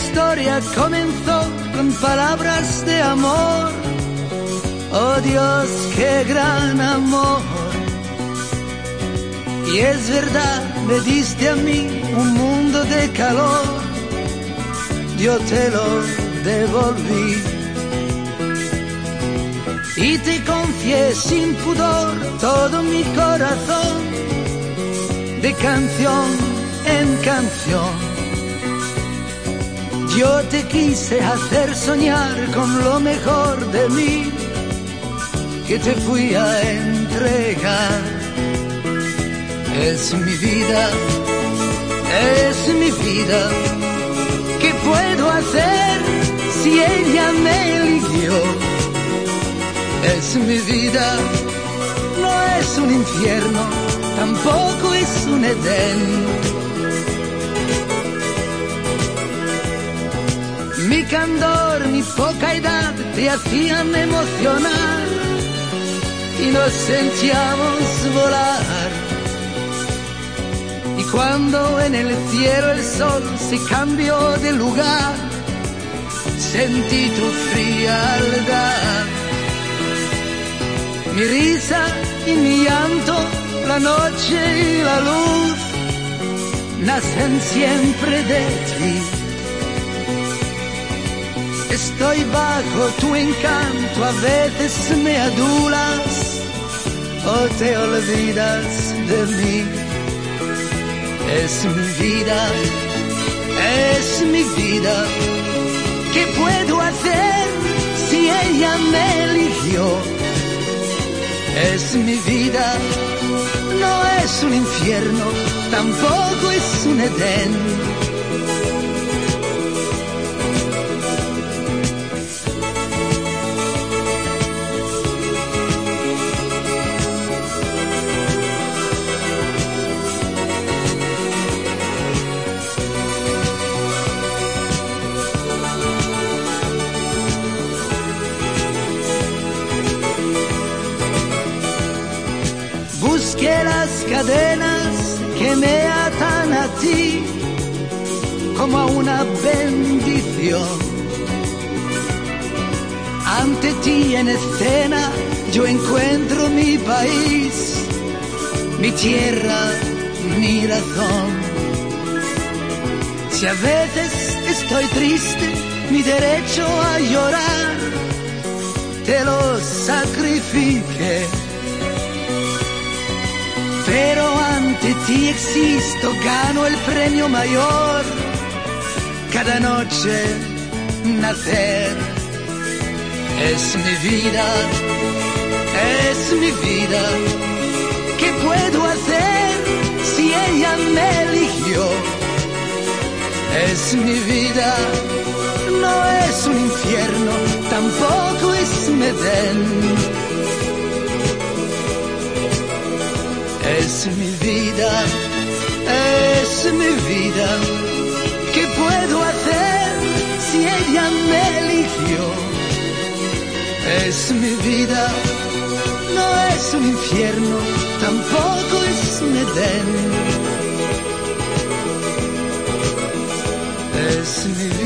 historia comenzó con palabras de amor. Oh Dios, qué gran amor. Y es verdad, me diste a mí un mundo de calor. Yo te lo devolví. Y te confié sin pudor todo mi corazón, de canción en canción. Yo te quise hacer soñar con lo mejor de mí, que te fui a entregar. Es mi vida, es mi vida. ¿Qué puedo hacer si ella me eligió? Es mi vida, no es un infierno, tampoco es un Edén. Mi candor, mi poca edad te hacían emocionar y nos sentíamos volar. Y cuando en el cielo el sol se cambió de lugar, sentí tu frialdad. Mi risa y mi llanto, la noche y la luz, nacen siempre de ti. Estoy bajo tu encanto, a veces me adulas o te olvidas de mí. Es mi vida, es mi vida. ¿Qué puedo hacer si ella me eligió? Es mi vida, no es un infierno, tampoco es un Edén. Busqué las cadenas que me atan a ti como a una bendición. Ante ti en escena yo encuentro mi país, mi tierra, mi razón. Si a veces estoy triste, mi derecho a llorar, te lo sacrifiqué. Pero ante ti existo, gano el premio mayor, cada noche nacer. Es mi vida, es mi vida. ¿Qué puedo hacer si ella me eligió? Es mi vida, no es un infierno, tampoco es un Edén. Es mi vida, es mi vida. ¿Qué puedo hacer si ella me eligió? Es mi vida, no es un infierno, tampoco es un Edén. Es mi vida.